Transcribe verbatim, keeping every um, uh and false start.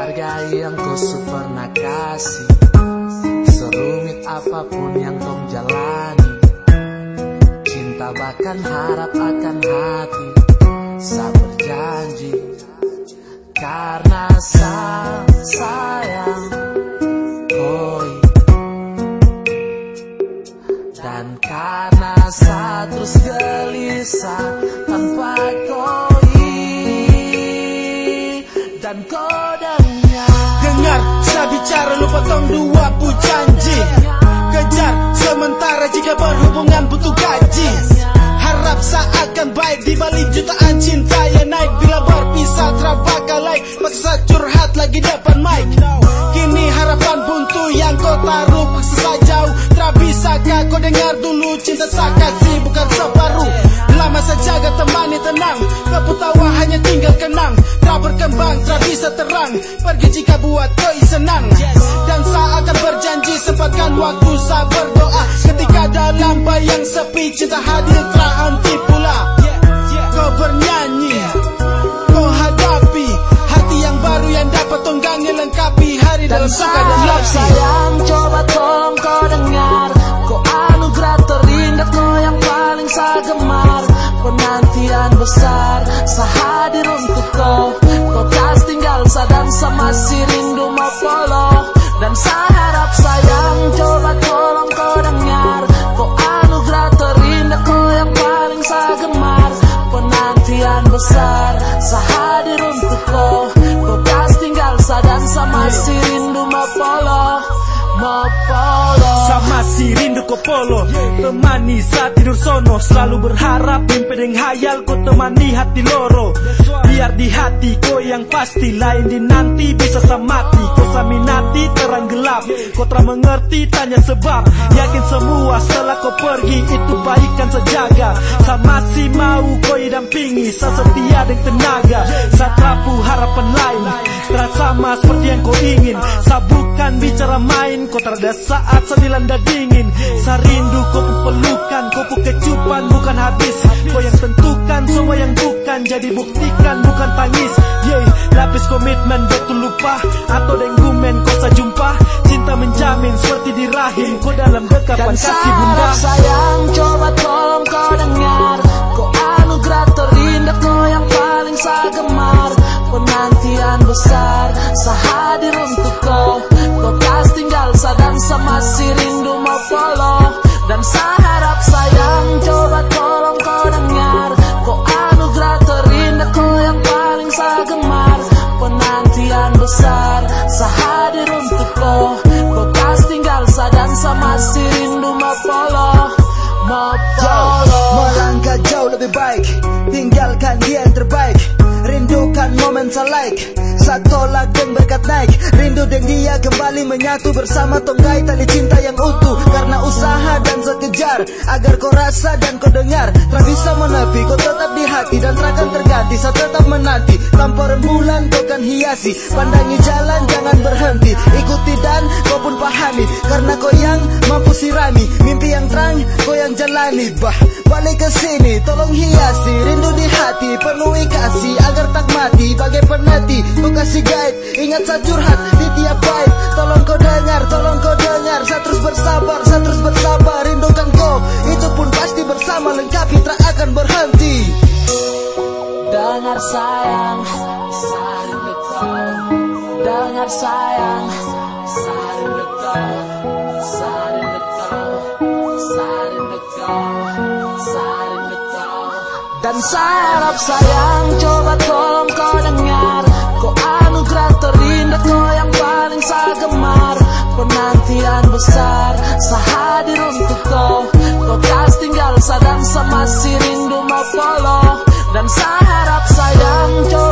Hargai yang kau pernah kasih, serumit apapun yang kau jalani. Cinta bahkan harap akan hati, saya berjanji. Karena saya sayang koi, dan karena saya terus gelisah tanpa koi. Dan kau dengar, dengar saya bicara, lu potong dua pu janji. Kejar sementara jika berhubungan butuh gaji. Harap seakan baik di balik jutaan cinta yang naik. Bila berpisah terbakar like, paksa curhat lagi depan mic. Kini harapan buntu yang kau taruh paksa saya jauh. Tak bisakah kau dengar dulu, cinta saya kasih bukan separuh. Lama saya jaga temani tenang, keputawa hanya tinggal kenang. Tak berkembang, tak bisa terang, pergi jika buat kau senang. Dan saya akan berjanji sempatkan waktu saya berdoa. Ketika dalam bayang sepi, cinta hadir tak henti pula. Kau bernyanyi, kau hadapi hati yang baru yang dapat tunggangi lengkapi hari dalam suka dan letih. Sayang, coba tolong kau dengar, kau anugerah terindah, kau yang paling saya gemar. Penantian besar, saya hadir untuk kau. Kau tak tinggal, sadang sama si rindu mau follow. Dan saya harap sayang, coba tolong kau dengar, kau anugerah terindah, kau yang paling saya gemar. Penantian besar, saya hadir untuk kau. Kau tak tinggal, sadang sama si rindu mau follow, mau follow. Sama si rindu kau polo, temani saat tidur sono. Selalu berharap mimpi dengan hayal, kau temani hati loro. Biar di hati kau yang pasti, lain di nanti bisa samati. Kau saminati terang gelap, kau tak mengerti tanya sebab. Yakin semua setelah kau pergi itu baik kan sejaga. Sama si mau kau dampingi, saya setia dengan tenaga. Saya trapu harapan lain, terasa sama seperti yang kau ingin. Saya bukan bicara main, kau terada saat saya dilanda dingin. Saya rindu kau pelukan, kau kecupan bukan habis. Kau yang tentukan semua yang bukan, jadi buktikan bukan tangis. Yeah, lapis komitmen betul lupa, atau denggumen kau saya jumpa. Cinta menjamin seperti di rahim, kau dalam dekapan kasih bunda. Dan sayang, coba tolong kau dengar, kau anugerah terindah, kau yang paling saya gemar. Penantian besar, saya hadir untuk kau. Kau tak tinggal, sadang sama si rindu mau follow. Dan saya harap sayang, coba tolong kau dengar, kau anugerah terindah, kau yang paling saya gemar. Penantian besar, saya hadir untuk kau. Kau tak tinggal, sadang sama si rindu mau follow, mau follow. Melangkah jauh lebih baik, tinggalkan dia yang terbaik. Rindukan momen saya like, saya tolak dan berkat naik. Rindu dengan dia kembali menyatu bersama tonggai tali cinta yang utuh. Karena usaha dan sekejar, agar kau rasa dan kau dengar. Tak bisa menepi, kau tetap di hati dan takkan terganti. Saya tetap menanti, tanpa rembulan kau kan hiasi. Pandangi jalan jangan berhenti, ikuti dan kau pun pahami. Karena kau yang mampu sirami, mimpi yang terang kau yang jalani. Bah, balik ke sini, tolong hiasi rindu di hati, penuhi kasih agar tak mati bagai penati. Kau kasih guide, ingat saya curhat di tiap bait. Tolong kau dengar, tolong kau dengar. Saya terus bersabar, saya terus bersabar. Rindukan kau, itu pun pasti bersama lengkapi, tak akan berhenti. Dengar sayang, saya rindu kau. Dengar sayang, saya rindu kau. Saya rindu kau, saya rindu kau, saya rindu kau. Dan saya harap sayang, coba tolong kau dengar, kau anugerah terindah, kau yang paling saya gemar. Penantian besar, saya hadir untuk kau. Kau tak tinggal, sadang sama si rindu mau follow. Dan saya harap sayang, coba